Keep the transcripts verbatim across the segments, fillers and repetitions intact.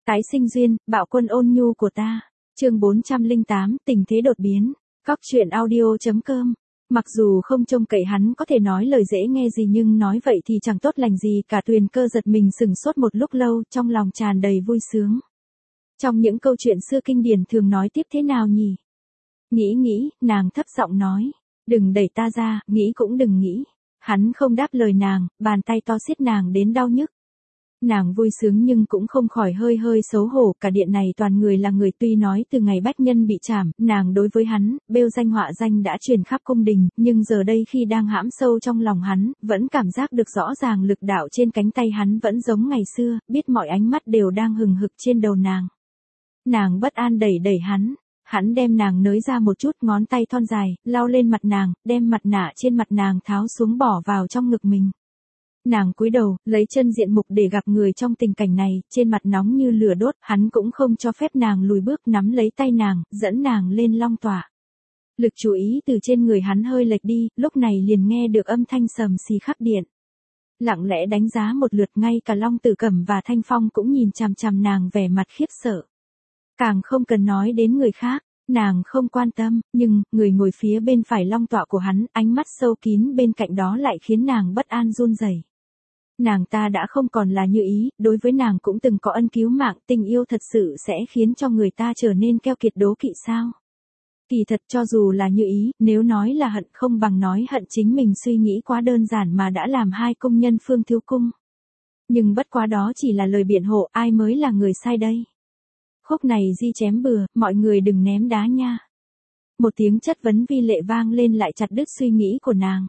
Tái sinh duyên, bạo quân ôn nhu của ta. Chương bốn trăm lẻ tám, tình thế đột biến. Cóc truyện audio.com. Mặc dù không trông cậy hắn có thể nói lời dễ nghe gì nhưng nói vậy thì chẳng tốt lành gì cả. Tuyền Cơ giật mình sững sốt một lúc lâu, trong lòng tràn đầy vui sướng. Trong những câu chuyện xưa kinh điển thường nói tiếp thế nào nhỉ? Nghĩ nghĩ, nàng thấp giọng nói. Đừng đẩy ta ra, nghĩ cũng đừng nghĩ. Hắn không đáp lời nàng, bàn tay to siết nàng đến đau nhức. Nàng vui sướng nhưng cũng không khỏi hơi hơi xấu hổ, cả điện này toàn người là người, tuy nói từ ngày bách nhân bị trảm, nàng đối với hắn, bêu danh họa danh đã truyền khắp cung đình, nhưng giờ đây khi đang hãm sâu trong lòng hắn, vẫn cảm giác được rõ ràng lực đạo trên cánh tay hắn vẫn giống ngày xưa, biết mọi ánh mắt đều đang hừng hực trên đầu nàng. Nàng bất an đẩy đẩy hắn, hắn đem nàng nới ra một chút, ngón tay thon dài, lau lên mặt nàng, đem mặt nạ trên mặt nàng tháo xuống bỏ vào trong ngực mình. Nàng cúi đầu, lấy chân diện mục để gặp người trong tình cảnh này, trên mặt nóng như lửa đốt, hắn cũng không cho phép nàng lùi bước, nắm lấy tay nàng, dẫn nàng lên long tỏa. Lực chú ý từ trên người hắn hơi lệch đi, lúc này liền nghe được âm thanh sầm xì khắc điện. Lặng lẽ đánh giá một lượt, ngay cả Long Tử Cẩm và Thanh Phong cũng nhìn chằm chằm nàng vẻ mặt khiếp sợ. Càng không cần nói đến người khác, nàng không quan tâm, nhưng, người ngồi phía bên phải long tọa của hắn, ánh mắt sâu kín bên cạnh đó lại khiến nàng bất an run rẩy. Nàng ta đã không còn là Như Ý, đối với nàng cũng từng có ân cứu mạng, tình yêu thật sự sẽ khiến cho người ta trở nên keo kiệt đố kỵ sao? Kỳ thật cho dù là Như Ý, nếu nói là hận không bằng nói hận chính mình suy nghĩ quá đơn giản mà đã làm hai công nhân Phương Thiếu Cung. Nhưng bất quá đó chỉ là lời biện hộ, ai mới là người sai đây? Khúc này di chém bừa, mọi người đừng ném đá nha. Một tiếng chất vấn vi lệ vang lên lại chặt đứt suy nghĩ của nàng.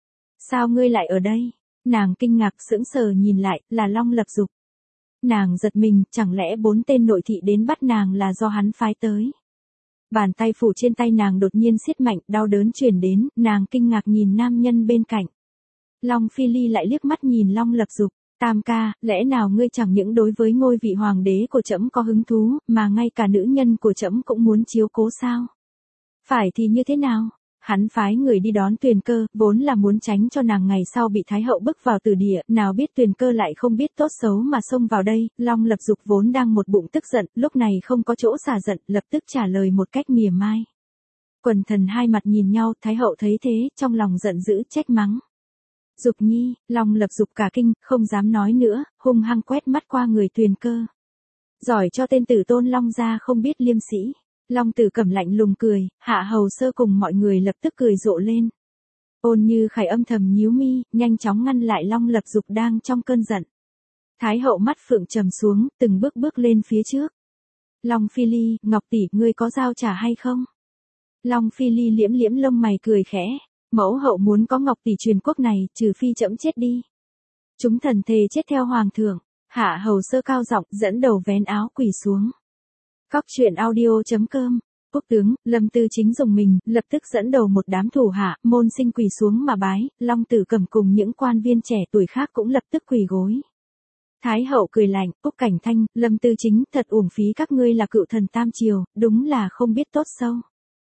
Sao ngươi lại ở đây? Nàng kinh ngạc sững sờ nhìn lại, là Long Lập Dục. Nàng giật mình, chẳng lẽ bốn tên nội thị đến bắt nàng là do hắn phái tới. Bàn tay phủ trên tay nàng đột nhiên siết mạnh, đau đớn truyền đến, nàng kinh ngạc nhìn nam nhân bên cạnh. Long Phi Ly lại liếc mắt nhìn Long Lập Dục. Tam ca, lẽ nào ngươi chẳng những đối với ngôi vị hoàng đế của trẫm có hứng thú, mà ngay cả nữ nhân của trẫm cũng muốn chiếu cố sao? Phải thì như thế nào? Hắn phái người đi đón Tuyền Cơ, vốn là muốn tránh cho nàng ngày sau bị Thái hậu bức vào tử địa, nào biết Tuyền Cơ lại không biết tốt xấu mà xông vào đây. Long Lập Dục vốn đang một bụng tức giận, lúc này không có chỗ xả giận, lập tức trả lời một cách mỉa mai. Quần thần hai mặt nhìn nhau, Thái hậu thấy thế, trong lòng giận dữ trách mắng. Dục nhi, Long Lập Dục cả kinh, không dám nói nữa, hung hăng quét mắt qua người Tuyền Cơ. Giỏi cho tên tử tôn Long gia không biết liêm sĩ. Long Tử Cẩm lạnh lùng cười, Hạ hầu sơ cùng mọi người lập tức cười rộ lên. Ôn Như Khải âm thầm nhíu mi, nhanh chóng ngăn lại Long Lập Dục đang trong cơn giận. Thái hậu mắt phượng trầm xuống, từng bước bước lên phía trước. Long Phi Ly, Ngọc tỷ, ngươi có giao trả hay không? Long Phi Ly liễm liễm lông mày cười khẽ. Mẫu hậu muốn có Ngọc tỷ truyền quốc này, trừ phi trẫm chết đi. Chúng thần thề chết theo hoàng thượng. Hạ hầu sơ cao giọng dẫn đầu vén áo quỳ xuống. Cóc truyện audio.com. Quốc tướng, Lâm Tư Chính dùng mình, lập tức dẫn đầu một đám thủ hạ, môn sinh quỳ xuống mà bái, Long Tử Cẩm cùng những quan viên trẻ tuổi khác cũng lập tức quỳ gối. Thái hậu cười lạnh, Úc Cảnh Thanh, Lâm Tư Chính, thật uổng phí các ngươi là cựu thần tam triều, đúng là không biết tốt sâu.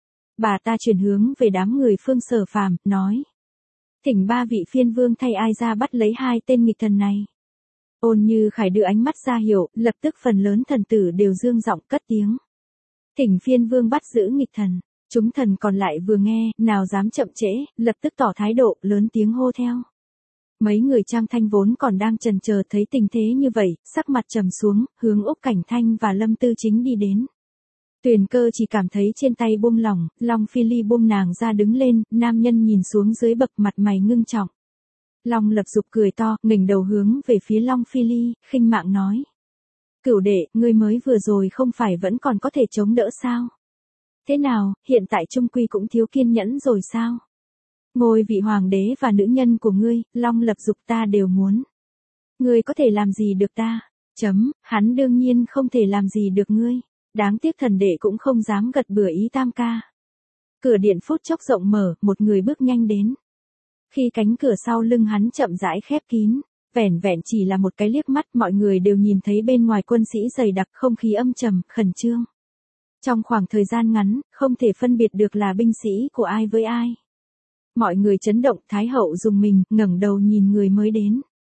Bà ta chuyển hướng về đám người Phương Sở Phàm, nói. Thỉnh ba vị phiên vương thay ai ra bắt lấy hai tên nghịch thần này. Ôn Như Khải đưa ánh mắt ra hiểu, lập tức phần lớn thần tử đều dương giọng cất tiếng. Thỉnh phiên vương bắt giữ nghịch thần. Chúng thần còn lại vừa nghe, nào dám chậm trễ, lập tức tỏ thái độ, lớn tiếng hô theo. Mấy người Trang Thanh vốn còn đang chần chờ thấy tình thế như vậy, sắc mặt trầm xuống, hướng Úc Cảnh Thanh và Lâm Tư Chính đi đến. Tuyền Cơ chỉ cảm thấy trên tay buông lỏng, Long Phi Ly buông nàng ra đứng lên, nam nhân nhìn xuống dưới bậc mặt mày ngưng trọng. Long Lập Dục cười to, nghềnh đầu hướng về phía Long Phi Ly, khinh mạng nói. Cửu đệ, ngươi mới vừa rồi không phải vẫn còn có thể chống đỡ sao? Thế nào, hiện tại trung quy cũng thiếu kiên nhẫn rồi sao? Ngôi vị hoàng đế và nữ nhân của ngươi, Long Lập Dục ta đều muốn. Ngươi có thể làm gì được ta? Chấm, hắn đương nhiên không thể làm gì được ngươi. Đáng tiếc thần đệ cũng không dám gật bừa ý tam ca. Cửa điện phút chốc rộng mở, một người bước nhanh đến. Khi cánh cửa sau lưng hắn chậm rãi khép kín, vẻn vẹn chỉ là một cái liếc mắt, mọi người đều nhìn thấy bên ngoài quân sĩ dày đặc, không khí âm trầm, khẩn trương. Trong khoảng thời gian ngắn, không thể phân biệt được là binh sĩ của ai với ai. Mọi người chấn động, Thái hậu dùng mình, ngẩng đầu nhìn người mới đến.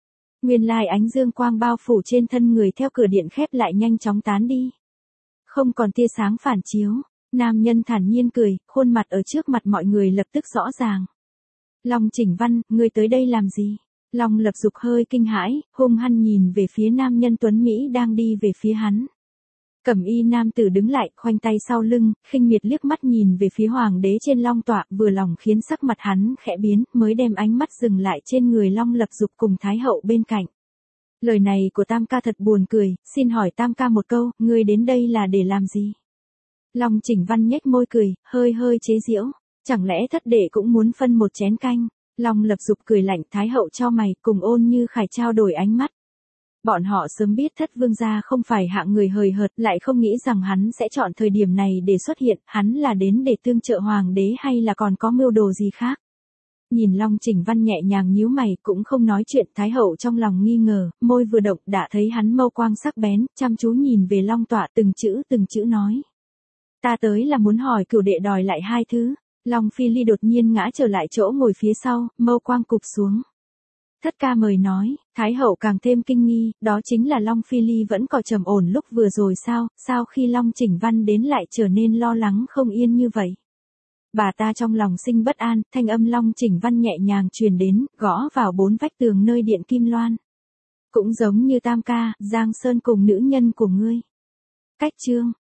Nguyên lai ánh dương quang bao phủ trên thân người theo cửa điện khép lại nhanh chóng tán đi. Không còn tia sáng phản chiếu, nam nhân thản nhiên cười, khuôn mặt ở trước mặt mọi người lập tức rõ ràng. Long Chỉnh Văn, ngươi tới đây làm gì? Long Lập Dục hơi kinh hãi, hung hăng nhìn về phía nam nhân tuấn Mỹ đang đi về phía hắn. Cẩm y nam tử đứng lại, khoanh tay sau lưng, khinh miệt liếc mắt nhìn về phía hoàng đế trên long tọa, vừa lòng khiến sắc mặt hắn khẽ biến, mới đem ánh mắt dừng lại trên người Long Lập Dục cùng Thái hậu bên cạnh. Lời này của Tam ca thật buồn cười, xin hỏi Tam ca một câu, ngươi đến đây là để làm gì? Long Chỉnh Văn nhếch môi cười, hơi hơi chế giễu, chẳng lẽ thất đệ cũng muốn phân một chén canh? Long Lập Dục cười lạnh, Thái hậu cho mày, cùng Ôn Như Khải trao đổi ánh mắt. Bọn họ sớm biết thất vương gia không phải hạng người hời hợt, lại không nghĩ rằng hắn sẽ chọn thời điểm này để xuất hiện, hắn là đến để tương trợ hoàng đế hay là còn có mưu đồ gì khác. Nhìn Long Chỉnh Văn nhẹ nhàng nhíu mày, cũng không nói chuyện, Thái hậu trong lòng nghi ngờ, môi vừa động đã thấy hắn mâu quang sắc bén, chăm chú nhìn về Long tọa, từng chữ từng chữ nói. Ta tới là muốn hỏi cửu đệ đòi lại hai thứ. Long Phi Ly đột nhiên ngã trở lại chỗ ngồi phía sau, mâu quang cụp xuống. Thất ca mời nói, Thái hậu càng thêm kinh nghi, đó chính là Long Phi Ly vẫn còn trầm ổn lúc vừa rồi sao, sao khi Long Chỉnh Văn đến lại trở nên lo lắng không yên như vậy. Bà ta trong lòng sinh bất an, thanh âm Long Chỉnh Văn nhẹ nhàng truyền đến, gõ vào bốn vách tường nơi điện Kim Loan. Cũng giống như Tam ca, Giang Sơn cùng nữ nhân của ngươi. Cách chương.